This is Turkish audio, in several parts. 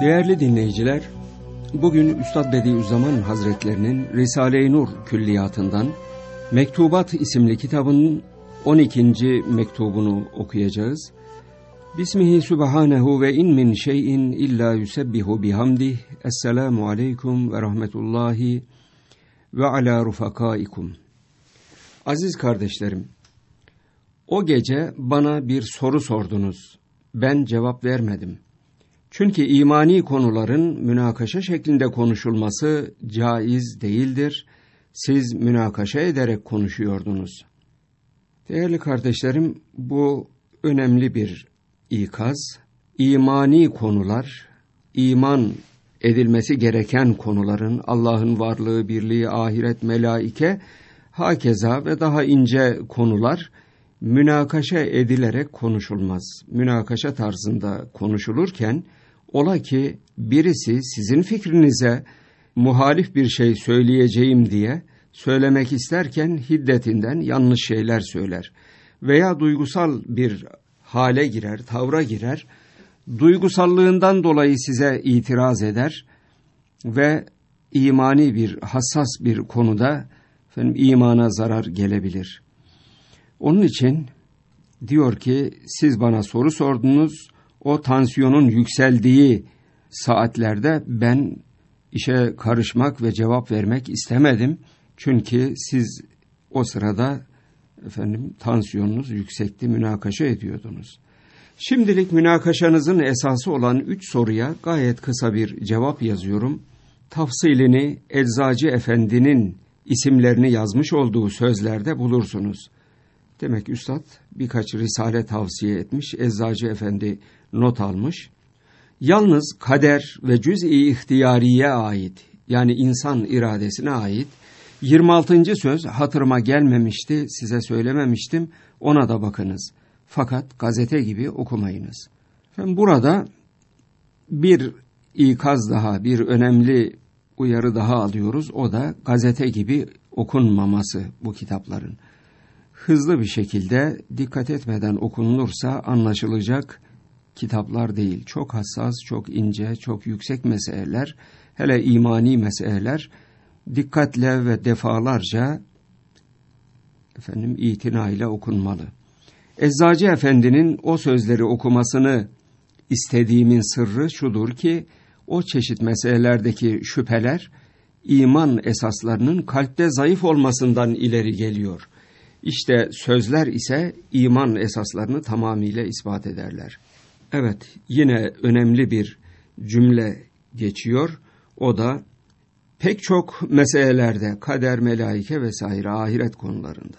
Değerli dinleyiciler, bugün Üstad Bediüzzaman Hazretlerinin Risale-i Nur külliyatından Mektubat isimli kitabının 12. mektubunu okuyacağız. Bismihi subhanehu ve in min şeyin illa yusebbihu bihamdih. Esselamu aleyküm ve rahmetullahi ve ala rufakaikum. Aziz kardeşlerim, o gece bana bir soru sordunuz. Ben cevap vermedim. Çünkü imani konuların münakaşa şeklinde konuşulması caiz değildir. Siz münakaşa ederek konuşuyordunuz. Değerli kardeşlerim, bu önemli bir ikaz. İmani konular, iman edilmesi gereken konuların, Allah'ın varlığı, birliği, ahiret, melaike, hakeza ve daha ince konular münakaşa edilerek konuşulmaz. Münakaşa tarzında konuşulurken, ola ki birisi sizin fikrinize muhalif bir şey söyleyeceğim diye söylemek isterken hiddetinden yanlış şeyler söyler veya duygusal bir hale girer, tavra girer, duygusallığından dolayı size itiraz eder ve imani bir, hassas bir konuda imana zarar gelebilir. Onun için diyor ki siz bana soru sordunuz, o tansiyonun yükseldiği saatlerde ben işe karışmak ve cevap vermek istemedim. Çünkü siz o sırada tansiyonunuz yüksekti, münakaşa ediyordunuz. Şimdilik münakaşanızın esası olan 3 soruya gayet kısa bir cevap yazıyorum. Tafsilini Eczacı Efendi'nin isimlerini yazmış olduğu sözlerde bulursunuz. Demek Üstad birkaç risale tavsiye etmiş, Eczacı Efendi not almış. Yalnız kader ve cüz-i ihtiyariye ait, yani insan iradesine ait 26. söz hatırıma gelmemişti, size söylememiştim, ona da bakınız. Fakat gazete gibi okumayınız. Burada bir ikaz daha, bir önemli uyarı daha alıyoruz. O da gazete gibi okunmaması bu kitapların. Hızlı bir şekilde dikkat etmeden okunulursa anlaşılacak kitaplar değil. Çok hassas, çok ince, çok yüksek meseleler, hele imani meseleler dikkatle ve defalarca itinayla okunmalı. Eczacı Efendi'nin o sözleri okumasını istediğimin sırrı şudur ki, o çeşit meselelerdeki şüpheler iman esaslarının kalpte zayıf olmasından ileri geliyor. İşte sözler ise iman esaslarını tamamıyla ispat ederler. Evet, yine önemli bir cümle geçiyor. O da pek çok meselelerde, kader, melaike vesaire ahiret konularında.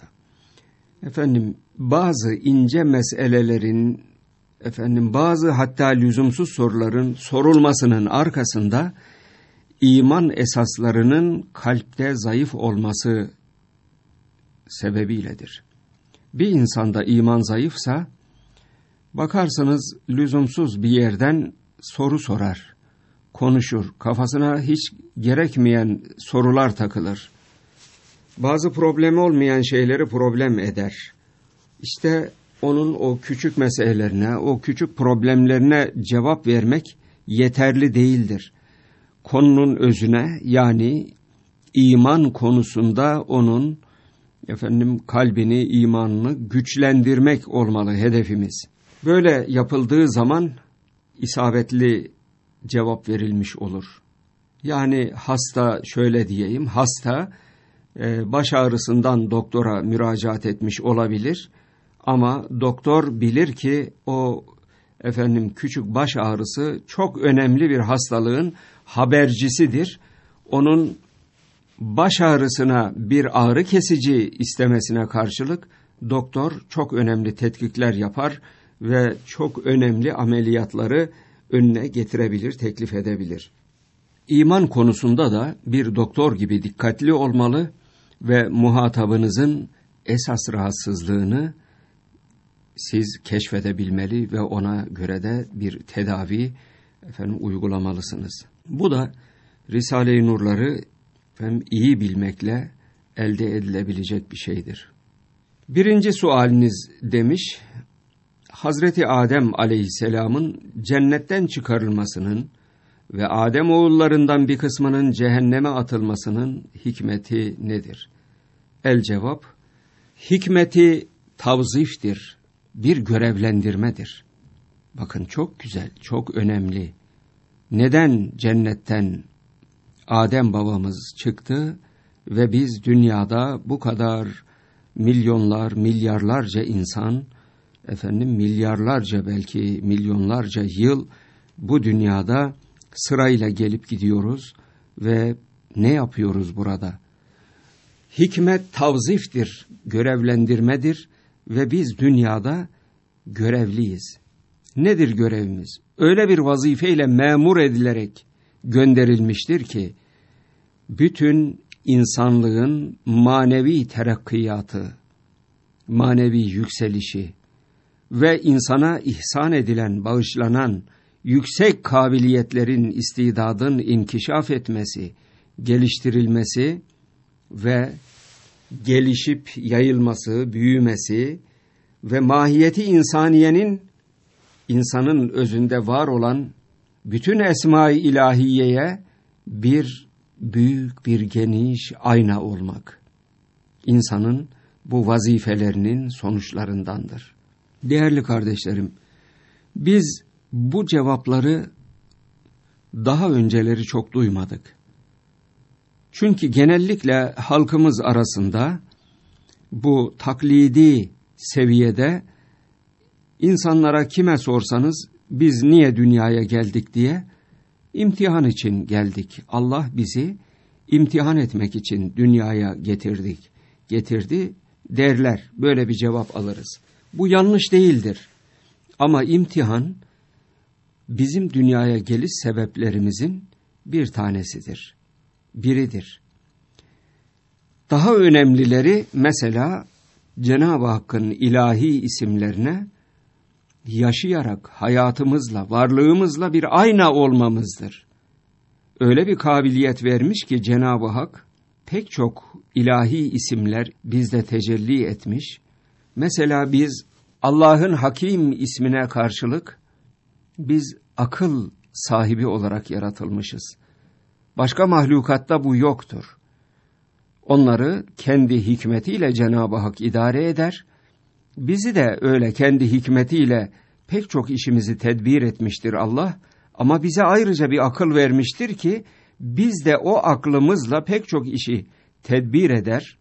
Bazı ince meselelerin, bazı hatta lüzumsuz soruların sorulmasının arkasında iman esaslarının kalpte zayıf olması sebebiyledir. Bir insanda iman zayıfsa, bakarsınız lüzumsuz bir yerden soru sorar, konuşur, kafasına hiç gerekmeyen sorular takılır. Bazı problemi olmayan şeyleri problem eder. İşte onun o küçük meselelerine, o küçük problemlerine cevap vermek yeterli değildir. Konunun özüne, yani iman konusunda onun kalbini, imanını güçlendirmek olmalı hedefimiz. Böyle yapıldığı zaman isabetli cevap verilmiş olur. Yani hasta, şöyle diyeyim, hasta baş ağrısından doktora müracaat etmiş olabilir ama doktor bilir ki o küçük baş ağrısı çok önemli bir hastalığın habercisidir. Onun baş ağrısına bir ağrı kesici istemesine karşılık doktor çok önemli tetkikler yapar ve çok önemli ameliyatları önüne getirebilir, teklif edebilir. İman konusunda da bir doktor gibi dikkatli olmalı ve muhatabınızın esas rahatsızlığını siz keşfedebilmeli ve ona göre de bir tedavi uygulamalısınız. Bu da Risale-i Nur'ları iyi bilmekle elde edilebilecek bir şeydir. Birinci sualiniz demiş, Hazreti Adem aleyhisselamın cennetten çıkarılmasının ve Adem oğullarından bir kısmının cehenneme atılmasının hikmeti nedir? El cevap, hikmeti tavziftir, bir görevlendirmedir. Bakın çok güzel, çok önemli. Neden cennetten Adem babamız çıktı ve biz dünyada bu kadar milyonlar, milyarlarca insan, milyarlarca belki milyonlarca yıl bu dünyada sırayla gelip gidiyoruz ve ne yapıyoruz burada? Hikmet tavziftir, görevlendirmedir ve biz dünyada görevliyiz. Nedir görevimiz? Öyle bir vazifeyle memur edilerek gönderilmiştir ki, bütün insanlığın manevi terakkiyatı, manevi yükselişi ve insana ihsan edilen, bağışlanan yüksek kabiliyetlerin, istidadın inkişaf etmesi, geliştirilmesi ve gelişip yayılması, büyümesi ve mahiyeti insaniyenin, insanın özünde var olan bütün esma-i ilahiyeye bir büyük, bir geniş ayna olmak, insanın bu vazifelerinin sonuçlarındandır. Değerli kardeşlerim, biz bu cevapları daha önceleri çok duymadık. Çünkü genellikle halkımız arasında bu taklidi seviyede insanlara kime sorsanız biz niye dünyaya geldik diye, imtihan için geldik. Allah bizi imtihan etmek için dünyaya getirdi derler. Böyle bir cevap alırız. Bu yanlış değildir. Ama imtihan bizim dünyaya geliş sebeplerimizin bir tanesidir. Biridir. Daha önemlileri mesela Cenab-ı Hakk'ın ilahi isimlerine yaşayarak hayatımızla, varlığımızla bir ayna olmamızdır. Öyle bir kabiliyet vermiş ki Cenab-ı Hak pek çok ilahi isimler bizde tecelli etmiş. Mesela biz Allah'ın Hakim ismine karşılık biz akıl sahibi olarak yaratılmışız. Başka mahlukatta bu yoktur. Onları kendi hikmetiyle Cenab-ı Hak idare eder. Bizi de öyle kendi hikmetiyle pek çok işimizi tedbir etmiştir Allah. Ama bize ayrıca bir akıl vermiştir ki biz de o aklımızla pek çok işi tedbir eder,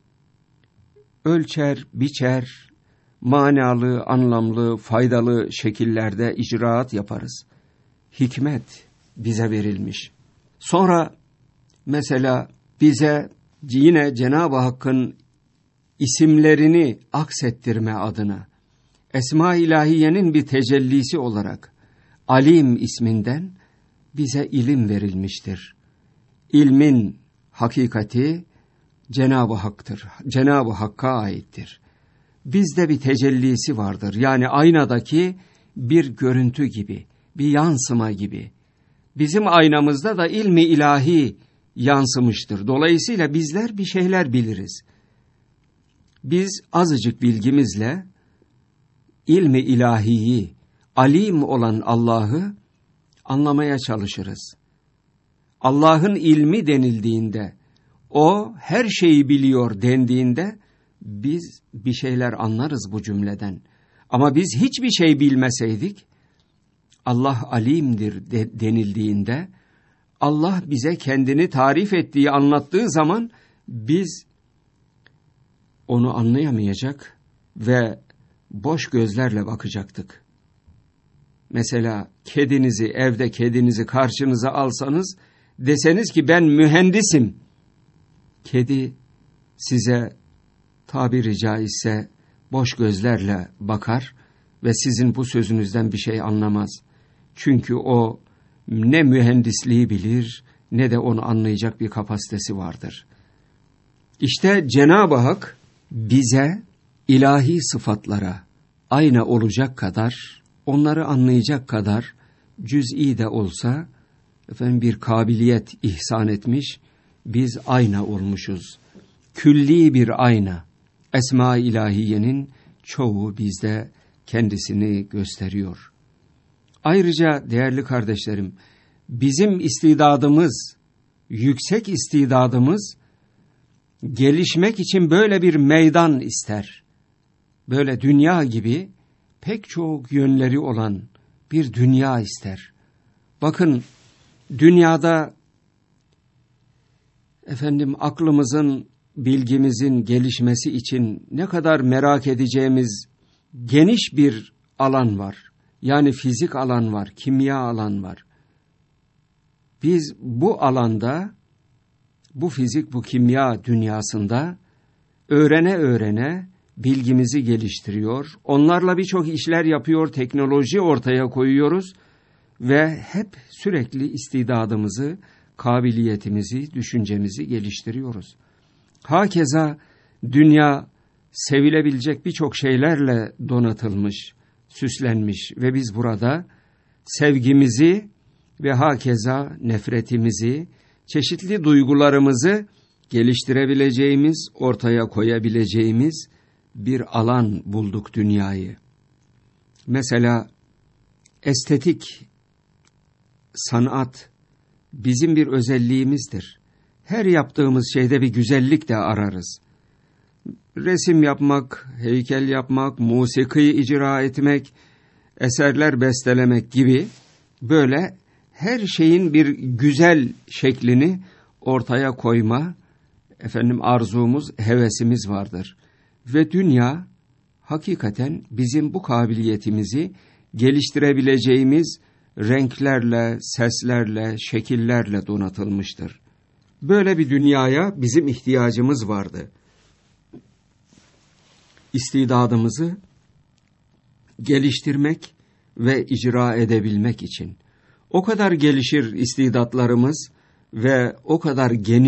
ölçer, biçer, manalı, anlamlı, faydalı şekillerde icraat yaparız. Hikmet bize verilmiş. Sonra mesela bize yine Cenab-ı Hakk'ın isimlerini aksettirme adına Esma-i İlahiye'nin bir tecellisi olarak Alim isminden bize ilim verilmiştir. İlmin hakikati Cenab-ı Hak'tır. Cenab-ı Hakk'a aittir. Bizde bir tecellisi vardır. Yani aynadaki bir görüntü gibi, bir yansıma gibi. Bizim aynamızda da ilmi ilahi yansımıştır. Dolayısıyla bizler bir şeyler biliriz. Biz azıcık bilgimizle ilmi ilahiyi, alim olan Allah'ı anlamaya çalışırız. Allah'ın ilmi denildiğinde, o her şeyi biliyor dendiğinde biz bir şeyler anlarız bu cümleden. Ama biz hiçbir şey bilmeseydik, Allah alimdir denildiğinde, Allah bize kendini tarif ettiği, anlattığı zaman biz onu anlayamayacak ve boş gözlerle bakacaktık. Mesela evde kedinizi karşınıza alsanız, deseniz ki ben mühendisim. Kedi size tabiri caizse boş gözlerle bakar ve sizin bu sözünüzden bir şey anlamaz. Çünkü o ne mühendisliği bilir ne de onu anlayacak bir kapasitesi vardır. İşte Cenab-ı Hak bize ilahi sıfatlara ayna olacak kadar, onları anlayacak kadar cüz'i de olsa bir kabiliyet ihsan etmiş, biz ayna olmuşuz. Külli bir ayna. Esma-i İlahiye'nin çoğu bizde kendisini gösteriyor. Ayrıca değerli kardeşlerim, bizim istidadımız, yüksek istidadımız gelişmek için böyle bir meydan ister. Böyle dünya gibi pek çok yönleri olan bir dünya ister. Bakın, dünyada aklımızın, bilgimizin gelişmesi için ne kadar merak edeceğimiz geniş bir alan var. Yani fizik alan var, kimya alan var. Biz bu alanda, bu fizik, bu kimya dünyasında öğrene öğrene bilgimizi geliştiriyor. Onlarla birçok işler yapıyor, teknoloji ortaya koyuyoruz ve hep sürekli istidadımızı, kabiliyetimizi, düşüncemizi geliştiriyoruz. Hakeza dünya sevilebilecek birçok şeylerle donatılmış, süslenmiş ve biz burada sevgimizi ve hakeza nefretimizi, çeşitli duygularımızı geliştirebileceğimiz, ortaya koyabileceğimiz bir alan bulduk dünyayı. Mesela estetik, sanat bizim bir özelliğimizdir. Her yaptığımız şeyde bir güzellik de ararız. Resim yapmak, heykel yapmak, musiki icra etmek, eserler bestelemek gibi böyle her şeyin bir güzel şeklini ortaya koyma, arzumuz, hevesimiz vardır. Ve dünya hakikaten bizim bu kabiliyetimizi geliştirebileceğimiz renklerle, seslerle, şekillerle donatılmıştır. Böyle bir dünyaya bizim ihtiyacımız vardı. İstidadımızı geliştirmek ve icra edebilmek için. O kadar gelişir istidatlarımız ve o kadar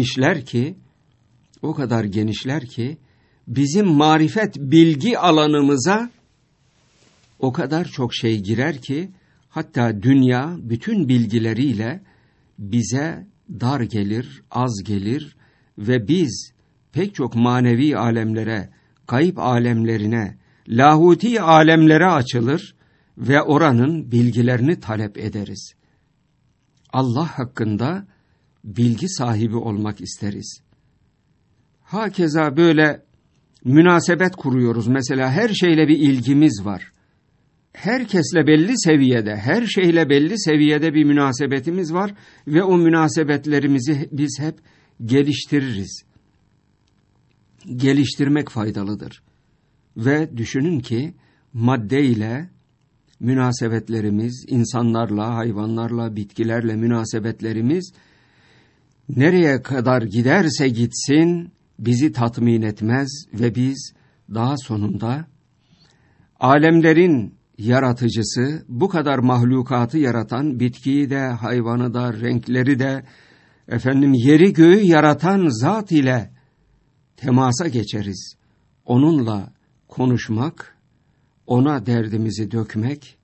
genişler ki, bizim marifet, bilgi alanımıza o kadar çok şey girer ki, hatta dünya bütün bilgileriyle bize dar gelir, az gelir ve biz pek çok manevi alemlere, gayb alemlerine, lahuti alemlere açılır ve oranın bilgilerini talep ederiz. Allah hakkında bilgi sahibi olmak isteriz. Hakeza böyle münasebet kuruyoruz. Mesela her şeyle bir ilgimiz var. Herkesle belli seviyede, her şeyle belli seviyede bir münasebetimiz var ve o münasebetlerimizi biz hep geliştiririz. Geliştirmek faydalıdır. Ve düşünün ki maddeyle münasebetlerimiz, insanlarla, hayvanlarla, bitkilerle münasebetlerimiz nereye kadar giderse gitsin bizi tatmin etmez ve biz daha sonunda alemlerin yaratıcısı, bu kadar mahlukatı yaratan, bitkiyi de, hayvanı da, renkleri de, yeri göğü yaratan zat ile temasa geçeriz. Onunla konuşmak, ona derdimizi dökmek,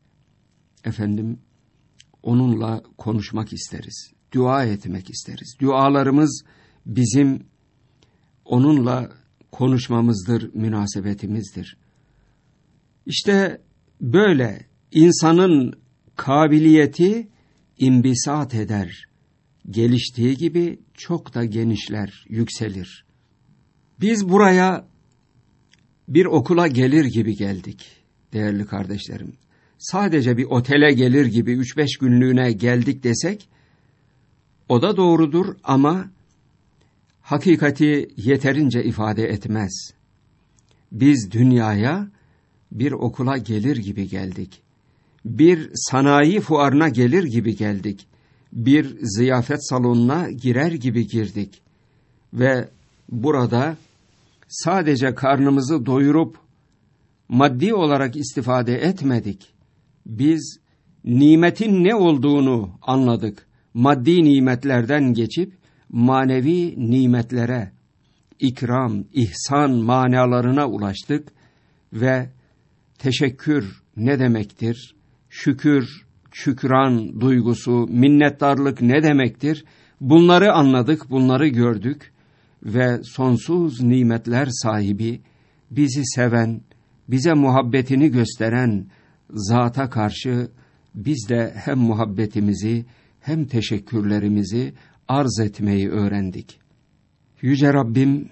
onunla konuşmak isteriz, dua etmek isteriz. Dualarımız bizim onunla konuşmamızdır, münasebetimizdir. İşte böyle insanın kabiliyeti imbisat eder, geliştiği gibi çok da genişler, yükselir. Biz buraya bir okula gelir gibi geldik değerli kardeşlerim. Sadece bir otele gelir gibi 3-5 günlüğüne geldik desek, o da doğrudur ama hakikati yeterince ifade etmez. Biz dünyaya bir okula gelir gibi geldik. Bir sanayi fuarına gelir gibi geldik. Bir ziyafet salonuna girer gibi girdik. Ve burada sadece karnımızı doyurup maddi olarak istifade etmedik. Biz nimetin ne olduğunu anladık. Maddi nimetlerden geçip manevi nimetlere, ikram, ihsan manalarına ulaştık ve teşekkür ne demektir? Şükür, şükran duygusu, minnettarlık ne demektir? Bunları anladık, bunları gördük ve sonsuz nimetler sahibi, bizi seven, bize muhabbetini gösteren zata karşı biz de hem muhabbetimizi hem teşekkürlerimizi arz etmeyi öğrendik. Yüce Rabbim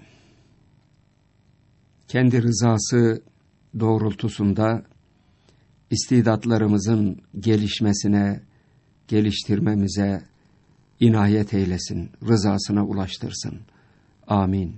kendi rızası doğrultusunda istidatlarımızın gelişmesine, geliştirmemize inayet eylesin, rızasına ulaştırsın. Amin.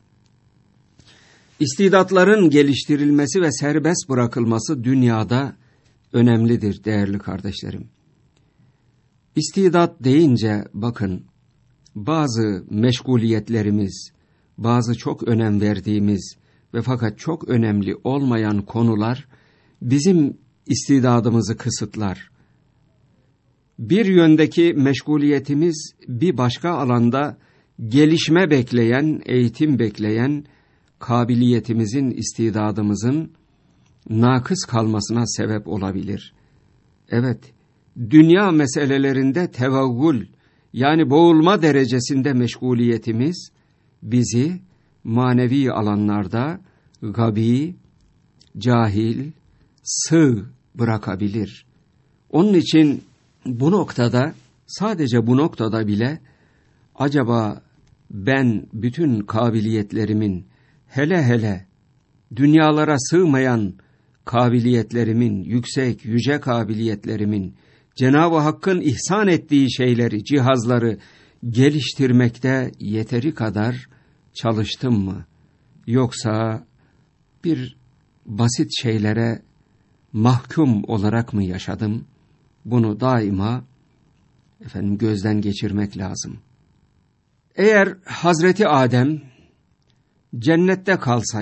İstidatların geliştirilmesi ve serbest bırakılması dünyada önemlidir değerli kardeşlerim. İstidat deyince bakın, bazı meşguliyetlerimiz, bazı çok önem verdiğimiz ve fakat çok önemli olmayan konular bizim istidadımızı kısıtlar. Bir yöndeki meşguliyetimiz bir başka alanda gelişme bekleyen, eğitim bekleyen kabiliyetimizin, istidadımızın nakıs kalmasına sebep olabilir. Evet, dünya meselelerinde tevavvül, yani boğulma derecesinde meşguliyetimiz bizi manevi alanlarda gabi, cahil, sığ bırakabilir. Onun için bu noktada, sadece bu noktada bile acaba ben bütün kabiliyetlerimin, hele hele dünyalara sığmayan kabiliyetlerimin, yüksek, yüce kabiliyetlerimin, Cenab-ı Hakk'ın ihsan ettiği şeyleri, cihazları geliştirmekte yeteri kadar çalıştım mı? Yoksa bir basit şeylere mahkum olarak mı yaşadım? Bunu daima gözden geçirmek lazım. Eğer Hazreti Adem cennette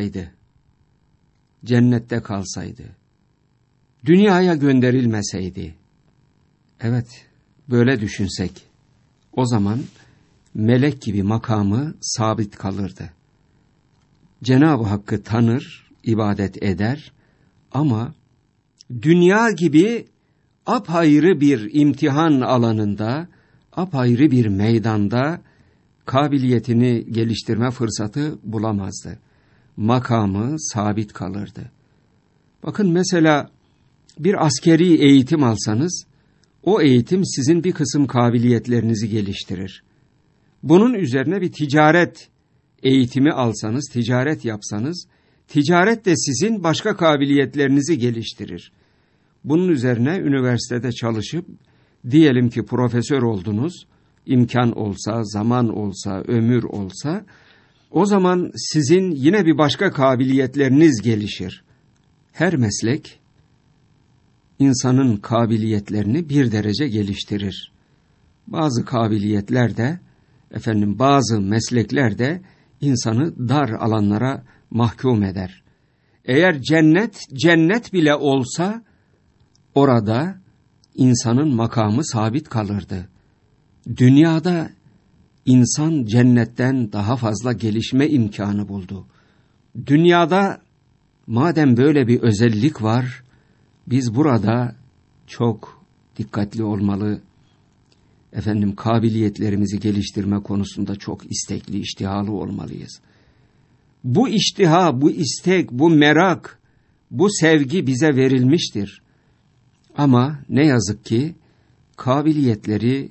kalsaydı, dünyaya gönderilmeseydi, evet, böyle düşünsek, o zaman melek gibi makamı sabit kalırdı. Cenab-ı Hakk'ı tanır, ibadet eder ama dünya gibi apayrı bir imtihan alanında, apayrı bir meydanda kabiliyetini geliştirme fırsatı bulamazdı. Makamı sabit kalırdı. Bakın mesela bir askeri eğitim alsanız, o eğitim sizin bir kısım kabiliyetlerinizi geliştirir. Bunun üzerine bir ticaret eğitimi alsanız, ticaret yapsanız, ticaret de sizin başka kabiliyetlerinizi geliştirir. Bunun üzerine üniversitede çalışıp, diyelim ki profesör oldunuz, imkan olsa, zaman olsa, ömür olsa, o zaman sizin yine bir başka kabiliyetleriniz gelişir. Her meslek insanın kabiliyetlerini bir derece geliştirir. Bazı kabiliyetler de, bazı meslekler de insanı dar alanlara mahkum eder. Eğer cennet bile olsa, orada insanın makamı sabit kalırdı. Dünyada insan cennetten daha fazla gelişme imkanı buldu. Dünyada madem böyle bir özellik var, biz burada çok dikkatli olmalı. Kabiliyetlerimizi geliştirme konusunda çok istekli, iştihalı olmalıyız. Bu iştiha, bu istek, bu merak, bu sevgi bize verilmiştir. Ama ne yazık ki kabiliyetleri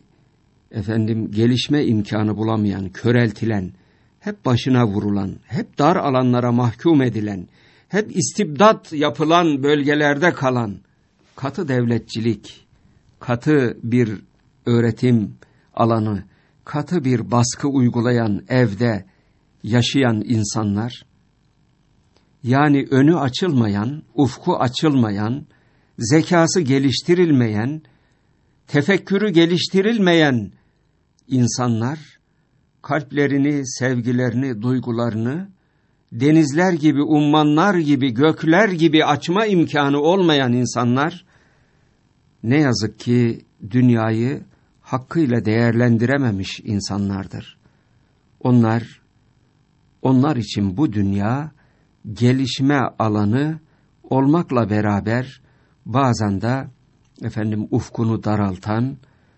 gelişme imkanı bulamayan, köreltilen, hep başına vurulan, hep dar alanlara mahkum edilen, hep istibdat yapılan bölgelerde kalan, katı devletçilik, katı bir öğretim alanı, katı bir baskı uygulayan evde yaşayan insanlar, yani önü açılmayan, ufku açılmayan, zekası geliştirilmeyen, tefekkürü geliştirilmeyen insanlar, kalplerini, sevgilerini, duygularını, denizler gibi, ummanlar gibi, gökler gibi açma imkanı olmayan insanlar, ne yazık ki dünyayı hakkıyla değerlendirememiş insanlardır. Onlar için bu dünya gelişme alanı olmakla beraber bazen de ufkunu daraltan,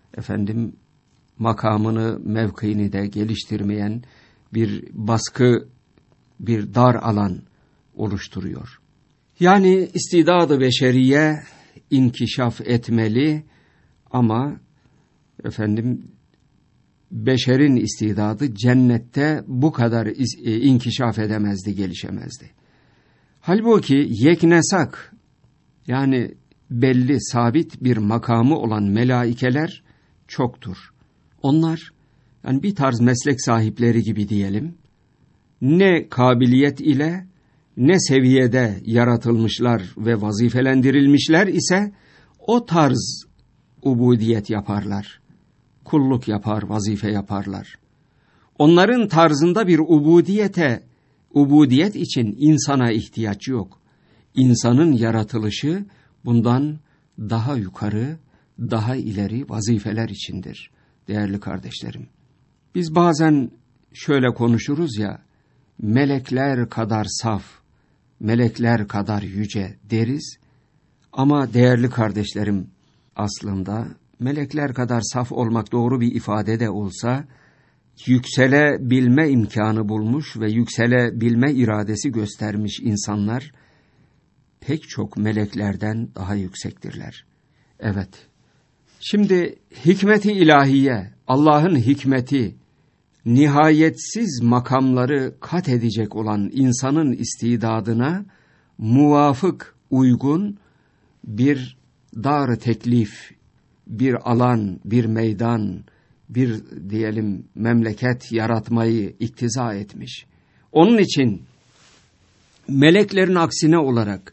makamını, mevkiini de geliştirmeyen bir baskı, bir dar alan oluşturuyor. Yani istidadı beşeriye inkişaf etmeli ama beşerin istidadı cennette bu kadar inkişaf edemezdi, gelişemezdi. Halbuki yeknesak, yani belli, sabit bir makamı olan melaikeler çoktur. Onlar, yani bir tarz meslek sahipleri gibi diyelim, ne kabiliyet ile ne seviyede yaratılmışlar ve vazifelendirilmişler ise o tarz ubudiyet yaparlar. Kulluk yapar, vazife yaparlar. Onların tarzında bir ubudiyet için insana ihtiyaç yok. İnsanın yaratılışı bundan daha yukarı, daha ileri vazifeler içindir değerli kardeşlerim. Biz bazen şöyle konuşuruz ya, melekler kadar saf, melekler kadar yüce deriz. Ama değerli kardeşlerim, aslında melekler kadar saf olmak doğru bir ifade de olsa, yükselebilme imkanı bulmuş ve yükselebilme iradesi göstermiş insanlar, pek çok meleklerden daha yüksektirler. Evet, şimdi hikmet-i ilahiye, Allah'ın hikmeti, nihayetsiz makamları kat edecek olan insanın istidadına muvafık, uygun bir dar-ı teklif, bir alan, bir meydan, bir diyelim memleket yaratmayı iktiza etmiş. Onun için meleklerin aksine olarak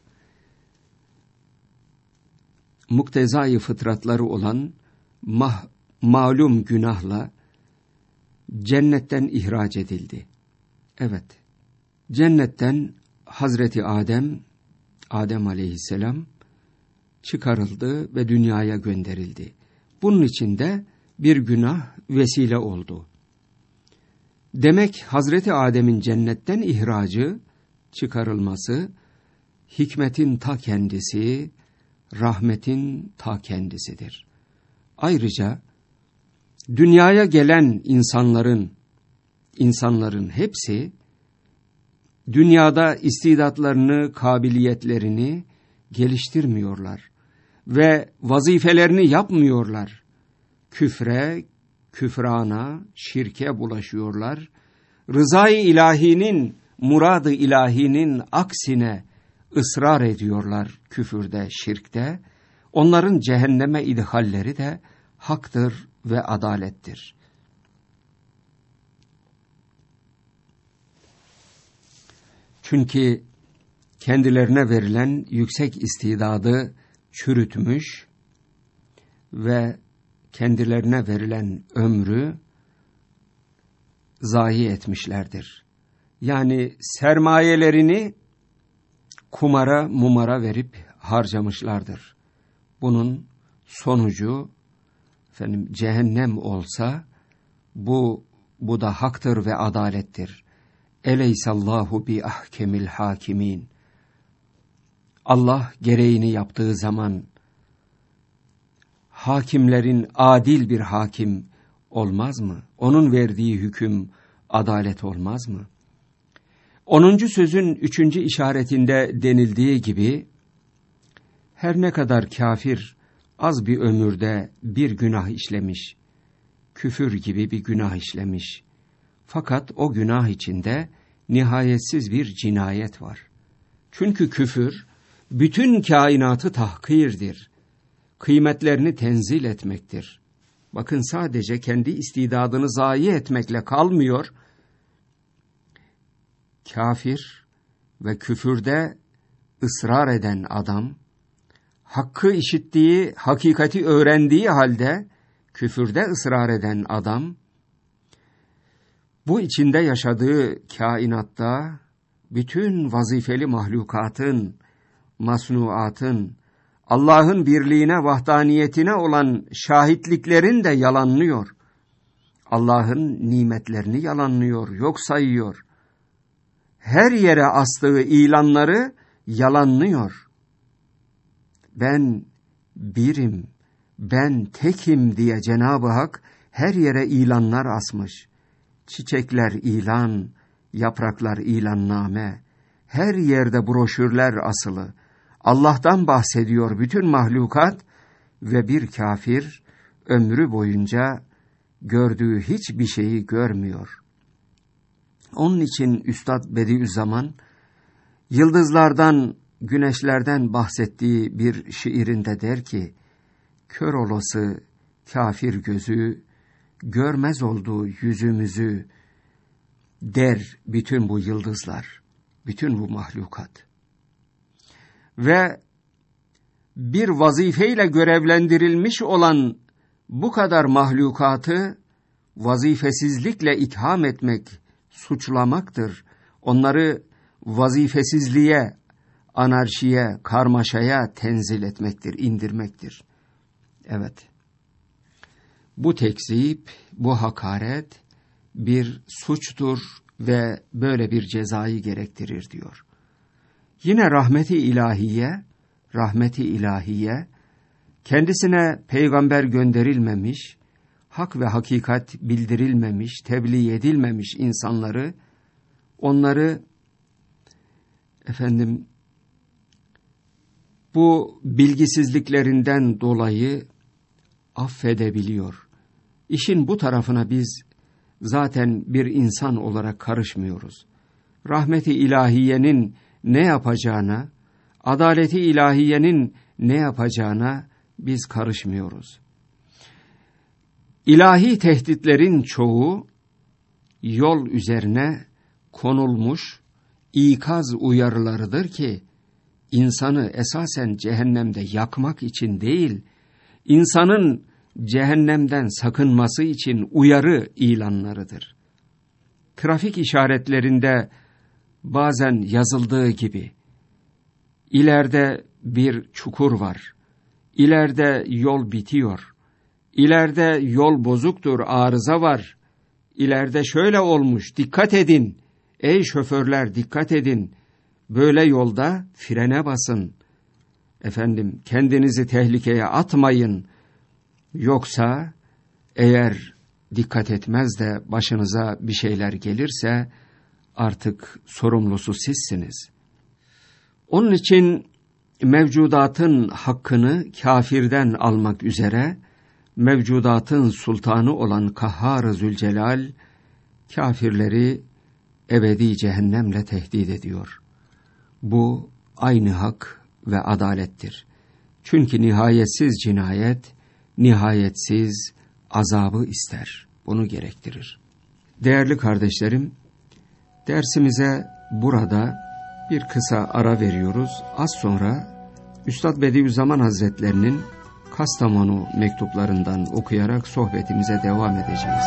muktezai fıtratları olan malum günahla cennetten ihraç edildi. Evet, cennetten Hazreti Adem aleyhisselam çıkarıldı ve dünyaya gönderildi. Bunun için de bir günah vesile oldu. Demek Hazreti Adem'in cennetten ihracı, çıkarılması, hikmetin ta kendisi, rahmetin ta kendisidir. Ayrıca dünyaya gelen insanların hepsi dünyada istidatlarını, kabiliyetlerini geliştirmiyorlar ve vazifelerini yapmıyorlar. Küfre, küfrana, şirke bulaşıyorlar. Rızayı ilahinin, muradı ilahinin aksine ısrar ediyorlar küfürde, şirkte. Onların cehenneme idhalleri de haktır ve adalettir. Çünkü kendilerine verilen yüksek istidadı çürütmüş ve kendilerine verilen ömrü zayi etmişlerdir. Yani sermayelerini kumara, mumara verip harcamışlardır. Bunun sonucu cehennem olsa bu da haktır ve adalettir. Eleysallahu bi ahkemil hakimin. Allah gereğini yaptığı zaman hakimlerin adil bir hakim olmaz mı? Onun verdiği hüküm adalet olmaz mı? 10. sözün 3. işaretinde denildiği gibi, her ne kadar kafir az bir ömürde bir günah işlemiş, küfür gibi bir günah işlemiş, fakat o günah içinde nihayetsiz bir cinayet var. Çünkü küfür bütün kainatı tahkirdir, kıymetlerini tenzil etmektir. Bakın, sadece kendi istidadını zayi etmekle kalmıyor, kafir ve küfürde ısrar eden adam, hakkı işittiği, hakikati öğrendiği halde küfürde ısrar eden adam, bu içinde yaşadığı kainatta bütün vazifeli mahlukatın, masnuatın, Allah'ın birliğine, vahdaniyetine olan şahitliklerin de yalanlıyor. Allah'ın nimetlerini yalanlıyor, yok sayıyor. Her yere astığı ilanları yalanlıyor. Ben birim, ben tekim diye Cenab-ı Hak her yere ilanlar asmış. Çiçekler ilan, yapraklar ilanname, her yerde broşürler asılı. Allah'tan bahsediyor bütün mahlukat ve bir kafir ömrü boyunca gördüğü hiçbir şeyi görmüyor. Onun için Üstad Bediüzzaman, yıldızlardan, güneşlerden bahsettiği bir şiirinde der ki, kör olası kafir gözü, görmez olduğu yüzümüzü der bütün bu yıldızlar, bütün bu mahlukat. Ve bir vazifeyle görevlendirilmiş olan bu kadar mahlukatı vazifesizlikle itham etmek, suçlamaktır. Onları vazifesizliğe, anarşiye, karmaşaya tenzil etmektir, indirmektir. Evet, bu tekzip, bu hakaret bir suçtur ve böyle bir cezayı gerektirir diyor. Yine rahmeti ilahiye, kendisine peygamber gönderilmemiş, hak ve hakikat bildirilmemiş, tebliğ edilmemiş insanları, onları bu bilgisizliklerinden dolayı affedebiliyor. İşin bu tarafına biz zaten bir insan olarak karışmıyoruz. Rahmeti ilahiyenin ne yapacağına, adaleti ilahiyenin ne yapacağına biz karışmıyoruz. İlahi tehditlerin çoğu yol üzerine konulmuş ikaz uyarılarıdır ki, insanı esasen cehennemde yakmak için değil, insanın cehennemden sakınması için uyarı ilanlarıdır. Trafik işaretlerinde bazen yazıldığı gibi, ileride bir çukur var, ileride yol bitiyor, ileride yol bozuktur, arıza var, ileride şöyle olmuş, dikkat edin, ey şoförler dikkat edin, böyle yolda frene basın, kendinizi tehlikeye atmayın, yoksa eğer dikkat etmez de başınıza bir şeyler gelirse artık sorumlusu sizsiniz. Onun için mevcudatın hakkını kafirden almak üzere mevcudatın sultanı olan Kahhar-ı Zülcelal kafirleri ebedi cehennemle tehdit ediyor. Bu aynı hak ve adalettir. Çünkü nihayetsiz cinayet, nihayetsiz azabı ister. Bunu gerektirir. Değerli kardeşlerim, dersimize burada bir kısa ara veriyoruz. Az sonra Üstad Bediüzzaman Hazretlerinin Kastamonu mektuplarından okuyarak sohbetimize devam edeceğiz.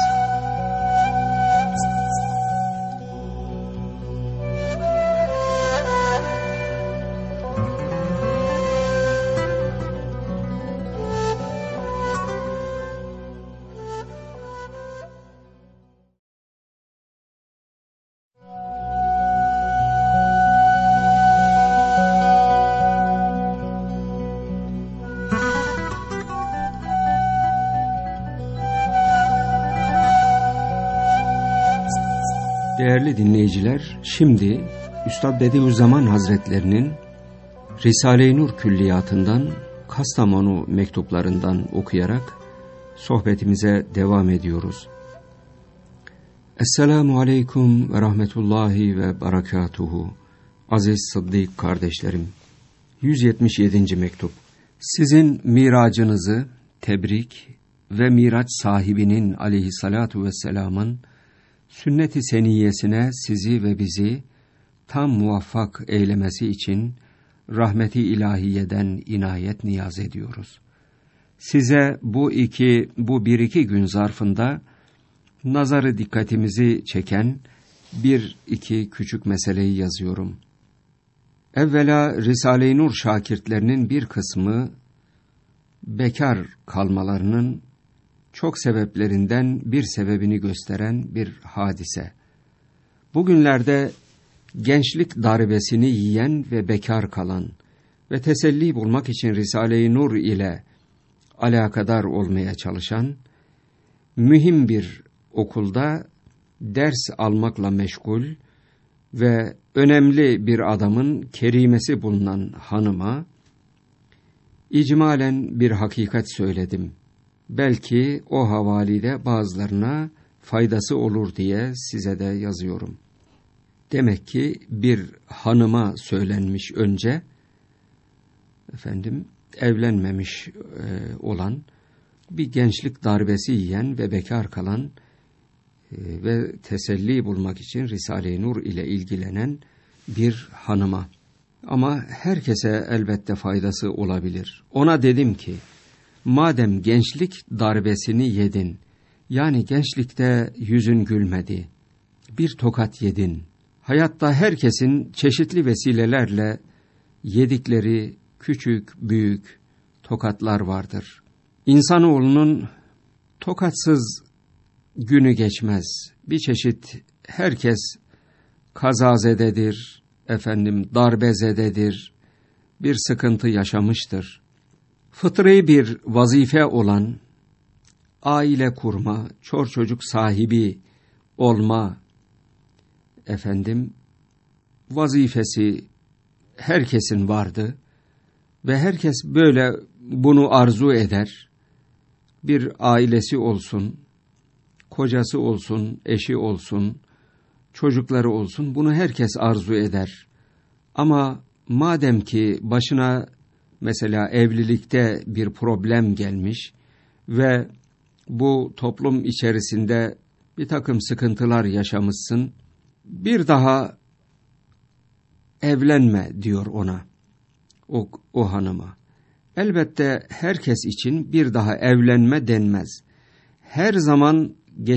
Değerli dinleyiciler, şimdi Üstad Bediüzzaman Hazretlerinin Risale-i Nur külliyatından, Kastamonu mektuplarından okuyarak sohbetimize devam ediyoruz. Esselamu aleyküm ve rahmetullahi ve berekatuhu. Aziz Sıddık kardeşlerim, 177. mektup. Sizin miracınızı tebrik ve miraç sahibinin aleyhissalatu vesselamın sünnet-i seniyyesine sizi ve bizi tam muvaffak eylemesi için rahmeti ilahiyeden inayet niyaz ediyoruz. Size bu bir iki gün zarfında nazarı dikkatimizi çeken bir iki küçük meseleyi yazıyorum. Evvela Risale-i Nur şakirtlerinin bir kısmı bekar kalmalarının çok sebeplerinden bir sebebini gösteren bir hadise. Bugünlerde gençlik darbesini yiyen ve bekar kalan ve teselli bulmak için Risale-i Nur ile alakadar olmaya çalışan, mühim bir okulda ders almakla meşgul ve önemli bir adamın kerimesi bulunan hanıma, icmalen bir hakikat söyledim. belki o havalide bazılarına faydası olur diye size de yazıyorum. Demek ki bir hanıma söylenmiş önce, evlenmemiş olan, bir gençlik darbesi yiyen ve bekar kalan ve teselli bulmak için Risale-i Nur ile ilgilenen bir hanıma. Ama herkese elbette faydası olabilir. Ona dedim ki, madem gençlik darbesini yedin, yani gençlikte yüzün gülmedi, bir tokat yedin. Hayatta herkesin çeşitli vesilelerle yedikleri küçük büyük tokatlar vardır. İnsanoğlunun tokatsız günü geçmez. Bir çeşit herkes kazazededir, darbezededir, bir sıkıntı yaşamıştır. Fıtri bir vazife olan aile kurma, çor çocuk sahibi olma, vazifesi herkesin vardı ve herkes böyle bunu arzu eder. Bir ailesi olsun, kocası olsun, eşi olsun, çocukları olsun, bunu herkes arzu eder. Ama madem ki başına mesela evlilikte bir problem gelmiş ve bu toplum içerisinde bir takım sıkıntılar yaşamışsın, bir daha evlenme diyor ona, o hanıma. Elbette herkes için bir daha evlenme denmez. Her zaman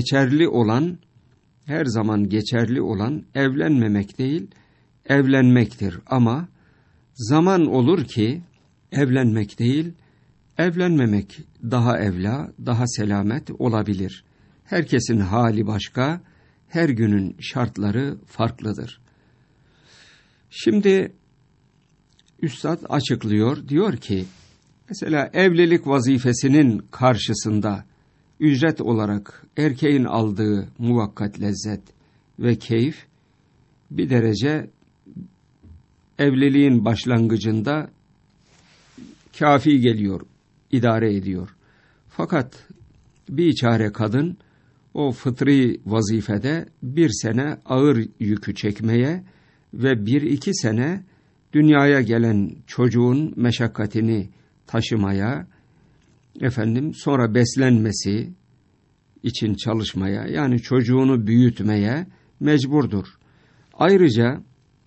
geçerli olan evlenmemek değil, evlenmektir. Ama zaman olur ki evlenmek değil, evlenmemek daha evla, daha selamet olabilir. Herkesin hali başka, her günün şartları farklıdır. Şimdi Üstad açıklıyor, diyor ki, mesela evlilik vazifesinin karşısında ücret olarak erkeğin aldığı muvakkat lezzet ve keyif bir derece evliliğin başlangıcında kafi geliyor, idare ediyor. Fakat biçare kadın o fıtri vazifede 1 sene ağır yükü çekmeye ve 1-2 sene dünyaya gelen çocuğun meşakkatini taşımaya, sonra beslenmesi için çalışmaya, yani çocuğunu büyütmeye mecburdur. Ayrıca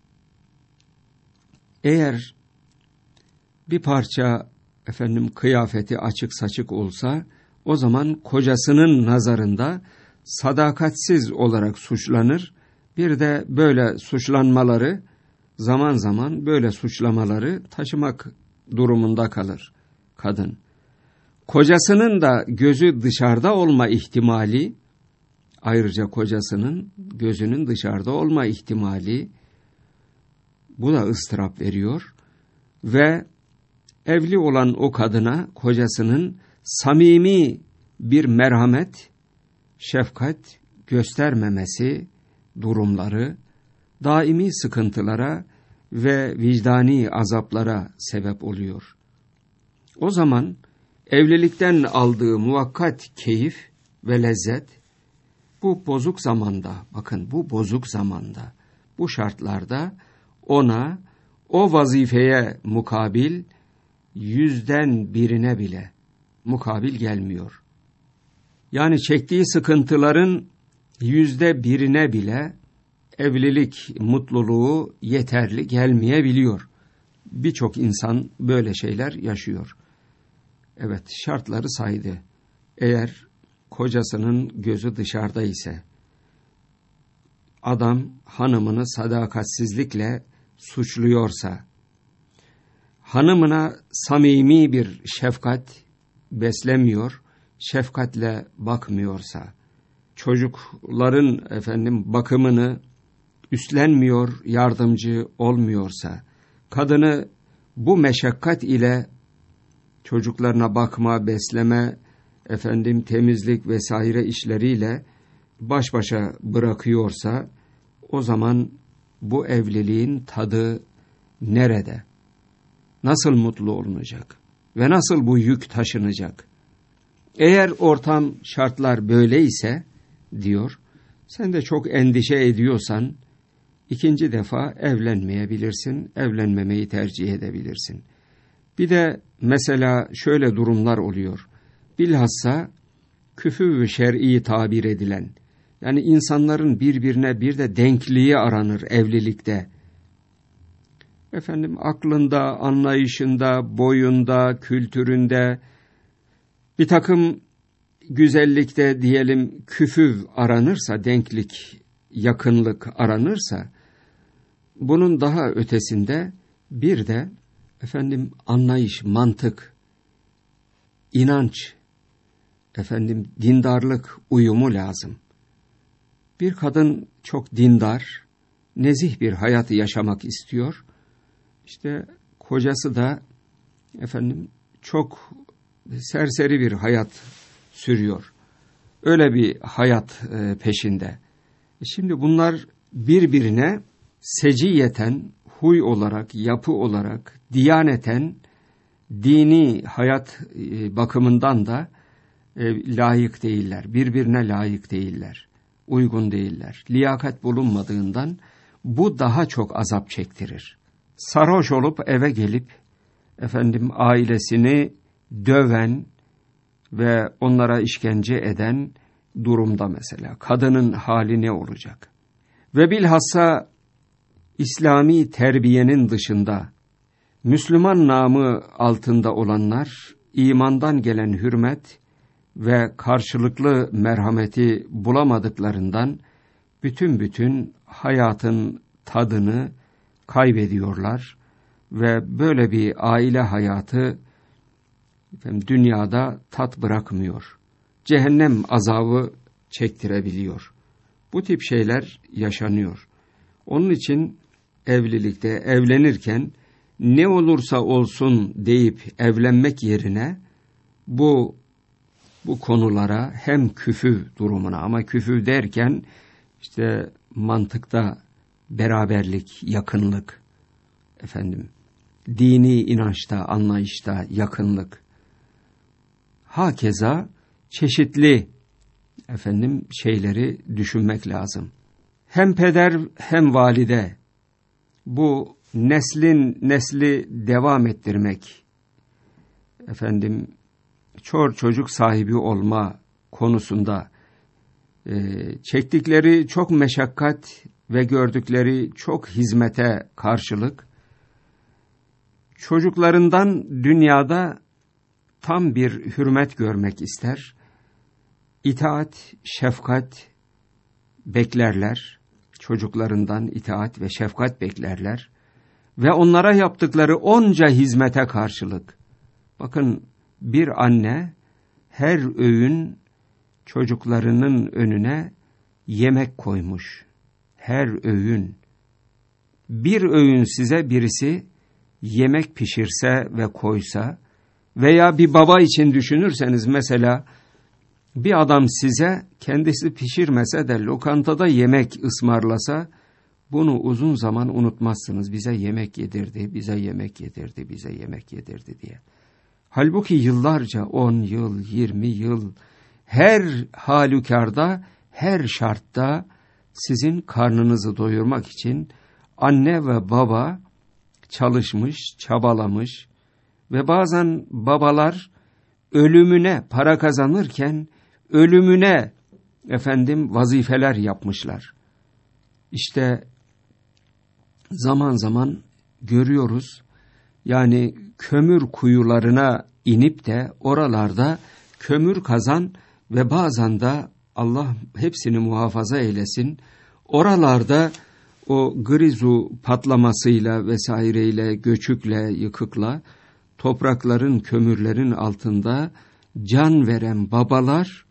eğer bir parça kıyafeti açık saçık olsa, o zaman kocasının nazarında sadakatsiz olarak suçlanır. Bir de böyle suçlanmaları, zaman zaman böyle suçlamaları taşımak durumunda kalır kadın. Kocasının da gözü dışarıda olma ihtimali, ayrıca kocasının gözünün dışarıda olma ihtimali, bu da ıstırap veriyor ve evli olan o kadına kocasının samimi bir merhamet, şefkat göstermemesi durumları daimi sıkıntılara ve vicdani azaplara sebep oluyor. O zaman evlilikten aldığı muvakkat keyif ve lezzet bu bozuk zamanda, bu şartlarda ona o vazifeye mukabil 100'den 1'ine bile mukabil gelmiyor. Yani çektiği sıkıntıların 100'de 1'ine bile evlilik mutluluğu yeterli gelmeyebiliyor. Birçok insan böyle şeyler yaşıyor. Evet, şartları saydı. Eğer kocasının gözü dışarıda ise, adam hanımını sadakatsizlikle suçluyorsa, hanımına samimi bir şefkat beslemiyor, şefkatle bakmıyorsa, çocukların bakımını üstlenmiyor, yardımcı olmuyorsa, kadını bu meşakkat ile çocuklarına bakma, besleme, temizlik vesaire işleriyle baş başa bırakıyorsa, o zaman bu evliliğin tadı nerede? Nasıl mutlu olunacak? Ve nasıl bu yük taşınacak? Eğer ortam, şartlar böyleyse diyor, sen de çok endişe ediyorsan ikinci defa evlenmeyebilirsin, evlenmemeyi tercih edebilirsin. Bir de mesela şöyle durumlar oluyor. Bilhassa küfü-i şer'i tabir edilen, yani insanların birbirine bir de denkliği aranır evlilikte. Aklında, anlayışında, boyunda, kültüründe, bir takım güzellikte diyelim küfüv aranırsa, denklik, yakınlık aranırsa, bunun daha ötesinde bir de anlayış, mantık, inanç, dindarlık uyumu lazım. Bir kadın çok dindar, nezih bir hayatı yaşamak istiyor. İşte kocası da çok serseri bir hayat sürüyor. Öyle bir hayat peşinde. Şimdi bunlar birbirine seciyeten, huy olarak, yapı olarak, diyaneten, dini hayat bakımından da layık değiller. Birbirine layık değiller. Uygun değiller. Liyakat bulunmadığından bu daha çok azap çektirir. Sarhoş olup eve gelip ailesini döven ve onlara işkence eden durumda mesela kadının hali ne olacak? Ve bilhassa İslami terbiyenin dışında Müslüman namı altında olanlar imandan gelen hürmet ve karşılıklı merhameti bulamadıklarından bütün hayatın tadını kaybediyorlar ve böyle bir aile hayatı dünyada tat bırakmıyor. Cehennem azabı çektirebiliyor. Bu tip şeyler yaşanıyor. Onun için evlilikte, evlenirken ne olursa olsun deyip evlenmek yerine bu konulara hem küfü durumuna, ama küfü derken işte mantıkta beraberlik, yakınlık, dini inançta, anlayışta yakınlık, hakeza çeşitli şeyleri düşünmek lazım. Hem peder hem valide bu nesli devam ettirmek, çocuk sahibi olma konusunda çektikleri çok meşakkat ve gördükleri çok hizmete karşılık çocuklarından dünyada tam bir hürmet görmek ister. İtaat, şefkat beklerler. Çocuklarından itaat ve şefkat beklerler. Ve onlara yaptıkları onca hizmete karşılık. Bakın, bir anne her öğün çocuklarının önüne yemek koymuş. Her öğün. Bir öğün size birisi yemek pişirse ve koysa veya bir baba için düşünürseniz mesela bir adam size kendisi pişirmese de lokantada yemek ısmarlasa bunu uzun zaman unutmazsınız. Bize yemek yedirdi, bize yemek yedirdi, bize yemek yedirdi diye. Halbuki yıllarca 10 yıl, 20 yıl her halükarda, her şartta sizin karnınızı doyurmak için anne ve baba çalışmış, çabalamış ve bazen babalar ölümüne para kazanırken ölümüne vazifeler yapmışlar. İşte zaman zaman görüyoruz, yani kömür kuyularına inip de oralarda kömür kazan ve bazen de Allah hepsini muhafaza eylesin, oralarda o grizu patlamasıyla vesaireyle, göçükle, yıkıkla toprakların, kömürlerin altında can veren babalar,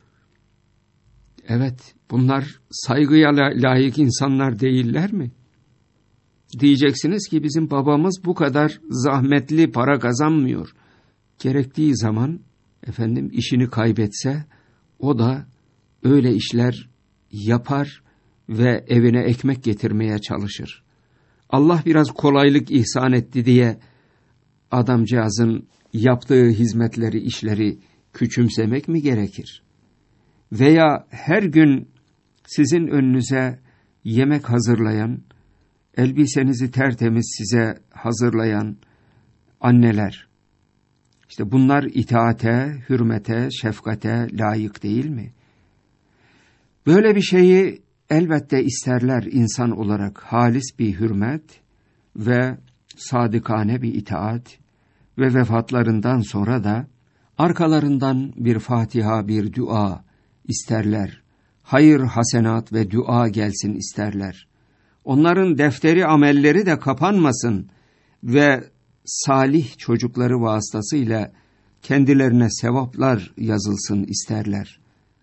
evet, bunlar saygıya layık insanlar değiller mi? Diyeceksiniz ki bizim babamız bu kadar zahmetli para kazanmıyor. Gerektiği zaman işini kaybetse o da öyle işler yapar ve evine ekmek getirmeye çalışır. Allah biraz kolaylık ihsan etti diye adamcağızın yaptığı hizmetleri, işleri küçümsemek mi gerekir? Veya her gün sizin önünüze yemek hazırlayan, elbisenizi tertemiz size hazırlayan anneler, işte bunlar itaate, hürmete, şefkate layık değil mi? Böyle bir şeyi elbette isterler insan olarak, halis bir hürmet ve sadıkane bir itaat ve vefatlarından sonra da arkalarından bir Fatiha, bir dua isterler. Hayır, hasenat ve dua gelsin isterler. Onların defteri, amelleri de kapanmasın ve salih çocukları vasıtasıyla kendilerine sevaplar yazılsın isterler.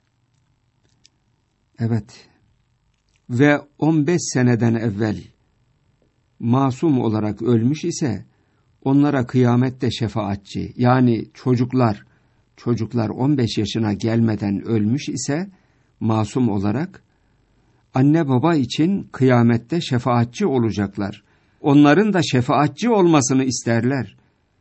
Evet, ve 15 seneden evvel masum olarak ölmüş ise onlara kıyamette şefaatçi, yani çocuklar 15 yaşına gelmeden ölmüş ise masum olarak anne baba için kıyamette şefaatçi olacaklar. Onların da şefaatçi olmasını isterler.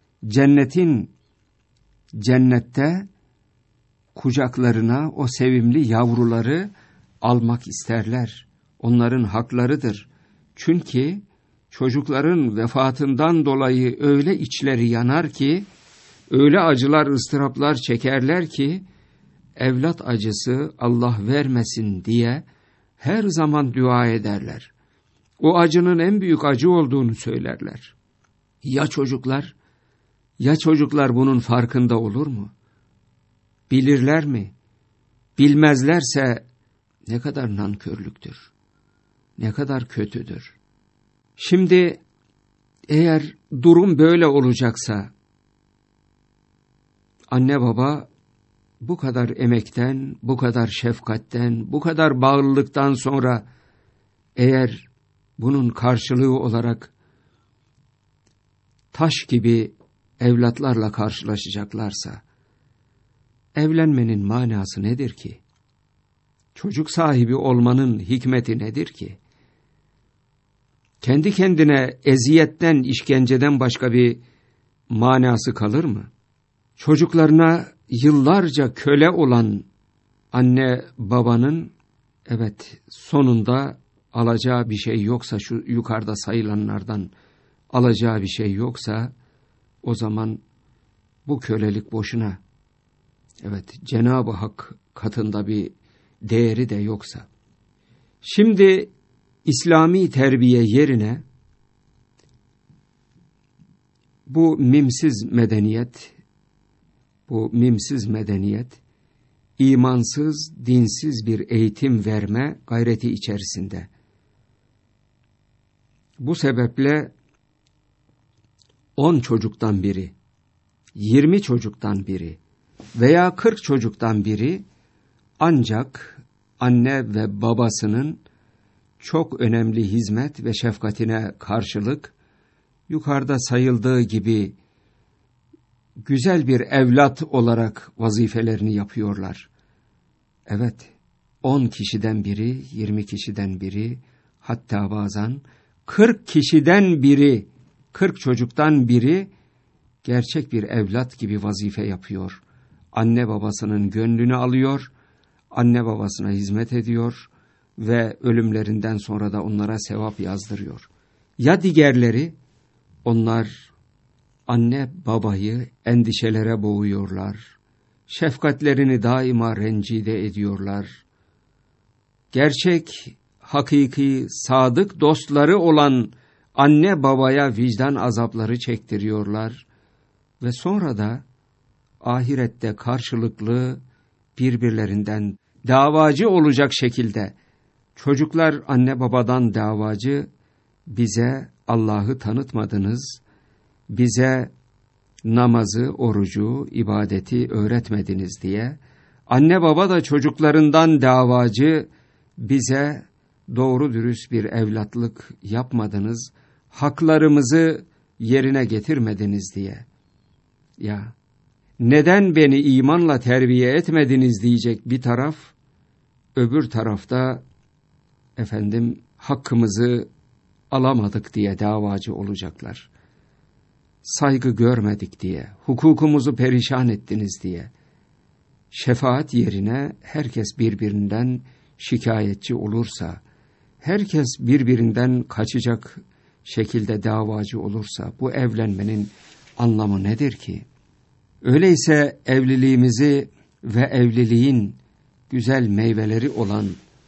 Cennette kucaklarına o sevimli yavruları almak isterler. Onların haklarıdır. Çünkü çocukların vefatından dolayı öyle içleri yanar ki, öyle acılar, ıstıraplar çekerler ki, evlat acısı Allah vermesin diye her zaman dua ederler. O acının en büyük acı olduğunu söylerler. Ya çocuklar bunun farkında olur mu? Bilirler mi? Bilmezlerse ne kadar nankörlüktür, ne kadar kötüdür. Şimdi eğer durum böyle olacaksa, anne baba bu kadar emekten, bu kadar şefkatten, bu kadar bağlılıktan sonra eğer bunun karşılığı olarak taş gibi evlatlarla karşılaşacaklarsa, evlenmenin manası nedir ki? Çocuk sahibi olmanın hikmeti nedir ki? Kendi kendine eziyetten, işkenceden başka bir manası kalır mı? Çocuklarına yıllarca köle olan anne babanın, evet, sonunda alacağı bir şey yoksa, şu yukarıda sayılanlardan alacağı bir şey yoksa, o zaman bu kölelik boşuna. Evet, Cenab-ı Hak katında bir değeri de yoksa. Şimdi İslami terbiye yerine bu mimsiz medeniyet, imansız, dinsiz bir eğitim verme gayreti içerisinde. Bu sebeple 10 çocuktan biri, 20 çocuktan biri veya 40 çocuktan biri ancak anne ve babasının çok önemli hizmet ve şefkatine karşılık yukarıda sayıldığı gibi güzel bir evlat olarak vazifelerini yapıyorlar. Evet, 10 kişiden biri, 20 kişiden biri, hatta bazen 40 kişiden biri, 40 çocuktan biri gerçek bir evlat gibi vazife yapıyor. Anne babasının gönlünü alıyor, anne babasına hizmet ediyor ve ölümlerinden sonra da onlara sevap yazdırıyor. Ya diğerleri, onlar anne babayı endişelere boğuyorlar, şefkatlerini daima rencide ediyorlar. Gerçek, hakiki, sadık dostları olan anne babaya vicdan azapları çektiriyorlar ve sonra da ahirette karşılıklı birbirlerinden davacı olacak şekilde, çocuklar anne babadan davacı, bize Allah'ı tanıtmadınız, bize namazı, orucu, ibadeti öğretmediniz diye, anne baba da çocuklarından davacı, bize doğru dürüst bir evlatlık yapmadınız, haklarımızı yerine getirmediniz diye. Ya, neden beni imanla terbiye etmediniz diyecek bir taraf, öbür tarafta hakkımızı alamadık diye davacı olacaklar. Saygı görmedik diye, hukukumuzu perişan ettiniz diye. şefaat yerine herkes birbirinden şikayetçi olursa, herkes birbirinden kaçacak şekilde davacı olursa bu evlenmenin anlamı nedir ki? Öyleyse evliliğimizi ve evliliğin güzel meyveleri olan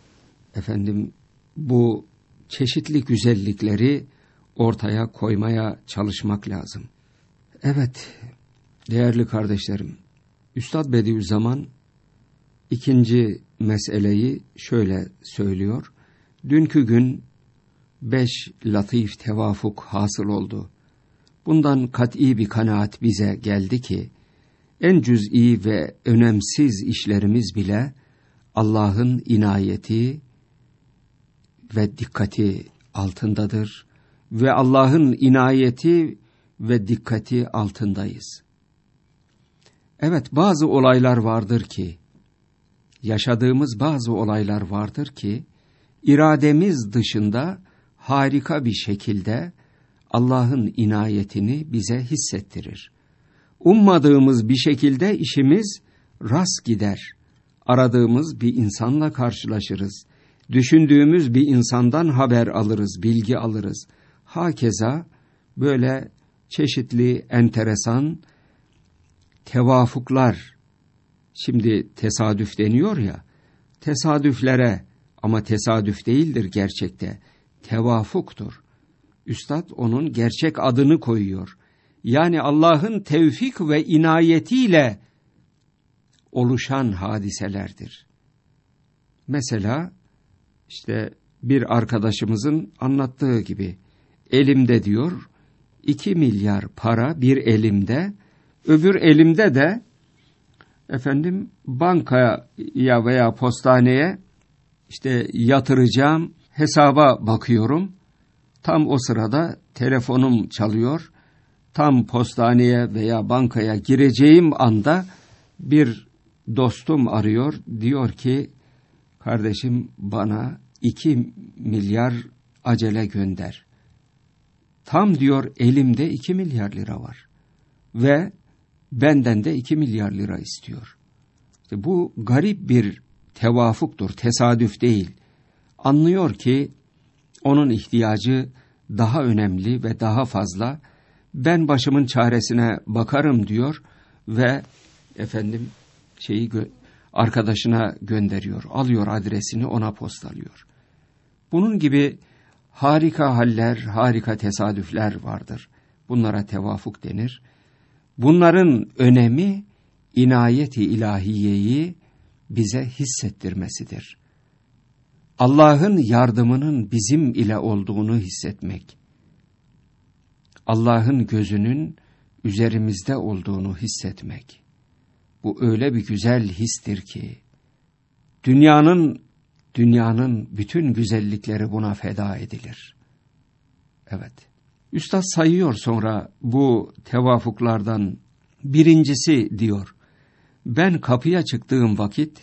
bu çeşitli güzellikleri ortaya koymaya çalışmak lazım. Evet, değerli kardeşlerim, Üstad Bediüzzaman ikinci meseleyi şöyle söylüyor. Dünkü gün 5 latif tevafuk hasıl oldu. Bundan kat'i bir kanaat bize geldi ki, en cüz'i ve önemsiz işlerimiz bile Allah'ın inayeti ve dikkati altındadır ve Allah'ın inayeti ve dikkati altındayız. Evet, bazı olaylar vardır ki, yaşadığımız bazı olaylar vardır ki, irademiz dışında harika bir şekilde Allah'ın inayetini bize hissettirir. Ummadığımız bir şekilde işimiz rast gider. Aradığımız bir insanla karşılaşırız. Düşündüğümüz bir insandan haber alırız, bilgi alırız. Hakeza böyle çeşitli enteresan tevafuklar, şimdi tesadüf deniyor ya, tesadüflere, ama tesadüf değildir gerçekte, tevafuktur. Üstad onun gerçek adını koyuyor. Yani Allah'ın tevfik ve inayetiyle oluşan hadiselerdir. Mesela işte bir arkadaşımızın anlattığı gibi, elimde diyor 2 milyar para bir elimde, öbür elimde de bankaya veya postaneye işte yatıracağım hesaba bakıyorum. Tam o sırada telefonum çalıyor. Tam postaneye veya bankaya gireceğim anda bir dostum arıyor. Diyor ki, kardeşim bana 2 milyar acele gönder. Tam diyor elimde 2 milyar lira var. Ve benden de 2 milyar lira istiyor. İşte bu garip bir tevafuktur, tesadüf değil. Anlıyor ki onun ihtiyacı daha önemli ve daha fazla. Ben başımın çaresine bakarım diyor ve arkadaşına gönderiyor. Alıyor adresini, ona postalıyor. Bunun gibi harika haller, harika tesadüfler vardır. Bunlara tevafuk denir. Bunların önemi inayeti ilahiyeyi bize hissettirmesidir. Allah'ın yardımının bizim ile olduğunu hissetmek. Allah'ın gözünün üzerimizde olduğunu hissetmek. Bu öyle bir güzel histir ki, dünyanın bütün güzellikleri buna feda edilir. Evet. Üstad sayıyor sonra bu tevafuklardan birincisi diyor. Ben kapıya çıktığım vakit,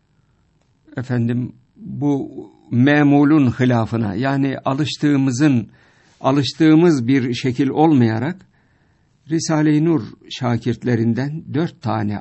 bu memulun hilafına, yani alıştığımız bir şekil olmayarak, Risale-i Nur şakirtlerinden 4 tane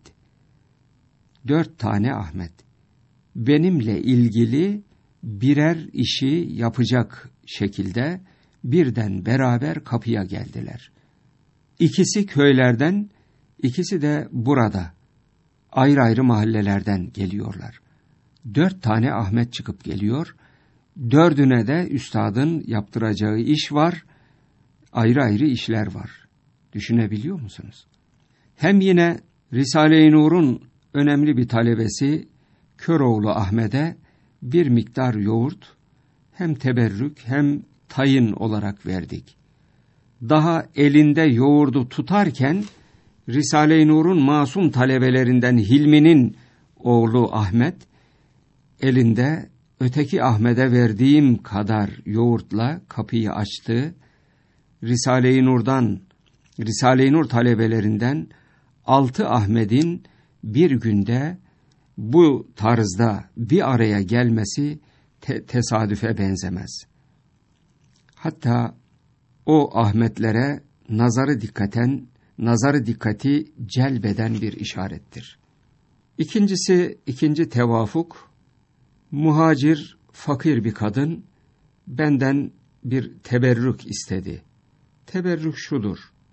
Ahmet benimle ilgili birer işi yapacak şekilde birden beraber kapıya geldiler. İkisi köylerden, ikisi de burada ayrı ayrı mahallelerden geliyorlar. 4 tane Ahmet çıkıp geliyor. 4'üne de üstadın yaptıracağı iş var. Ayrı ayrı işler var. Düşünebiliyor musunuz? Hem yine Risale-i Nur'un önemli bir talebesi Köroğlu Ahmet'e bir miktar yoğurt hem teberrük hem tayin olarak verdik. Daha elinde yoğurdu tutarken Risale-i Nur'un masum talebelerinden Hilmi'nin oğlu Ahmet elinde öteki Ahmet'e verdiğim kadar yoğurtla kapıyı açtı. Risale-i Nur talebelerinden 6 Ahmet'in bir günde bu tarzda bir araya gelmesi tesadüfe benzemez. Hatta o Ahmetlere nazarı dikkati celbeden bir işarettir. İkinci tevafuk, muhacir, fakir bir kadın benden bir teberrük istedi. Teberrük şudur.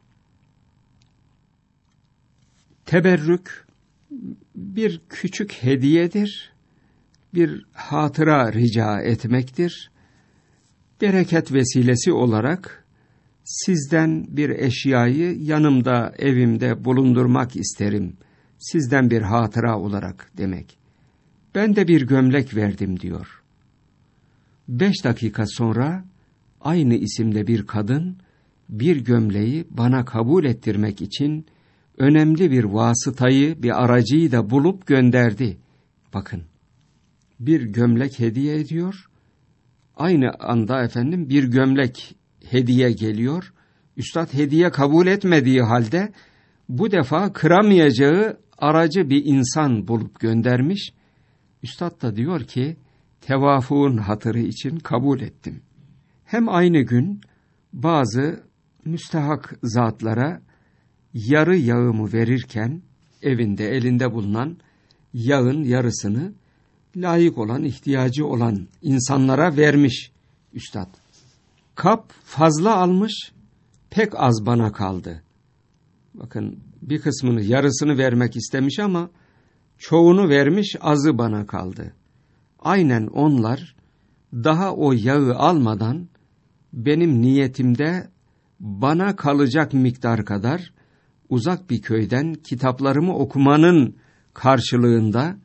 Teberrük bir küçük hediyedir, bir hatıra rica etmektir. Bereket vesilesi olarak sizden bir eşyayı yanımda, evimde bulundurmak isterim. Sizden bir hatıra olarak demek. Ben de bir gömlek verdim diyor. 5 dakika sonra aynı isimde bir kadın bir gömleği bana kabul ettirmek için önemli bir vasıtayı, bir aracıyı da bulup gönderdi. Bakın, bir gömlek hediye ediyor. Aynı anda bir gömlek hediye geliyor. Üstad hediye kabul etmediği halde bu defa kıramayacağı aracı bir insan bulup göndermiş. Üstad da diyor ki, tevafuğun hatırı için kabul ettim. Hem aynı gün bazı müstehak zatlara yarı yağımı verirken evinde, elinde bulunan yağın yarısını layık olan, ihtiyacı olan insanlara vermiş üstad. Kap fazla almış, pek az bana kaldı. Bakın, bir kısmını, yarısını vermek istemiş ama çoğunu vermiş, azı bana kaldı. Aynen onlar daha o yağı almadan benim niyetimde bana kalacak miktar kadar uzak bir köyden kitaplarımı okumanın karşılığında,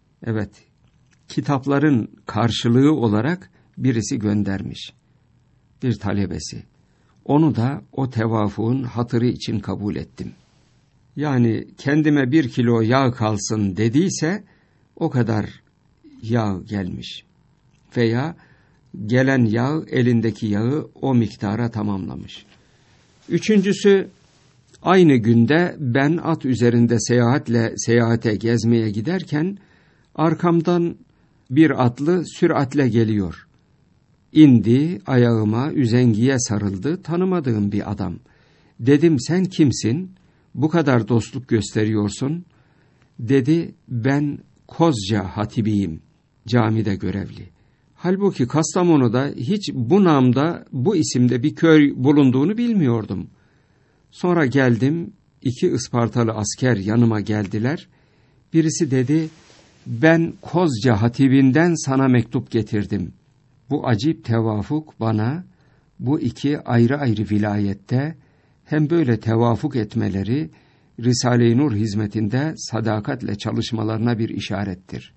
kitapların karşılığı olarak birisi göndermiş. Bir talebesi. Onu da o tevafuğun hatırı için kabul ettim. Yani kendime 1 kilo yağ kalsın dediyse o kadar yağ gelmiş. Veya gelen yağ, elindeki yağı o miktara tamamlamış. Üçüncüsü, aynı günde ben at üzerinde seyahate gezmeye giderken arkamdan bir atlı süratle geliyor. İndi, ayağıma, üzengiye sarıldı, tanımadığım bir adam. Dedim, sen kimsin? Bu kadar dostluk gösteriyorsun. Dedi, ben Kozca hatibiyim, camide görevli. Halbuki Kastamonu'da hiç bu namda, bu isimde bir köy bulunduğunu bilmiyordum. Sonra geldim, 2 Ispartalı asker yanıma geldiler. Birisi dedi, ben Kozca hatibinden sana mektup getirdim. Bu acip tevafuk bana, bu 2 ayrı ayrı vilayette hem böyle tevafuk etmeleri, Risale-i Nur hizmetinde sadakatle çalışmalarına bir işarettir.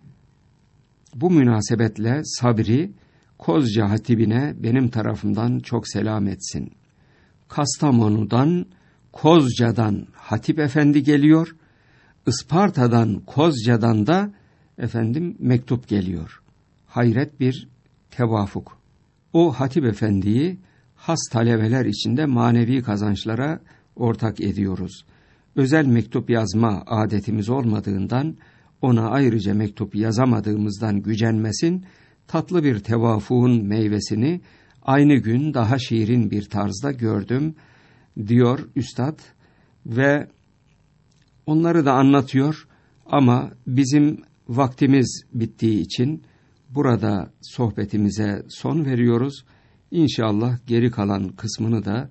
Bu münasebetle Sabri, Kozca hatibine benim tarafımdan çok selam etsin. Kastamonu'dan, Kozca'dan hatip efendi geliyor, Isparta'dan, Kozca'dan da mektup geliyor. Hayret bir tevafuk. O hatip efendiyi has talebeler içinde manevi kazançlara ortak ediyoruz. Özel mektup yazma adetimiz olmadığından, ona ayrıca mektup yazamadığımızdan gücenmesin, tatlı bir tevafuğun meyvesini aynı gün daha şirin bir tarzda gördüm, diyor üstad ve onları da anlatıyor ama bizim vaktimiz bittiği için burada sohbetimize son veriyoruz. İnşallah geri kalan kısmını da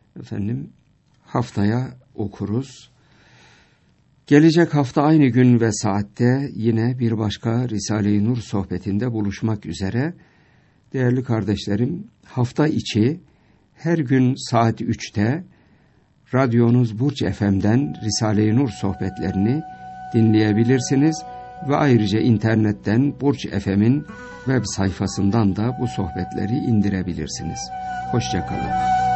haftaya okuruz. Gelecek hafta aynı gün ve saatte yine bir başka Risale-i Nur sohbetinde buluşmak üzere. Değerli kardeşlerim, hafta içi her gün saat 3'te radyonuz Burç FM'den Risale-i Nur sohbetlerini dinleyebilirsiniz ve ayrıca internetten Burç FM'in web sayfasından da bu sohbetleri indirebilirsiniz. Hoşça kalın.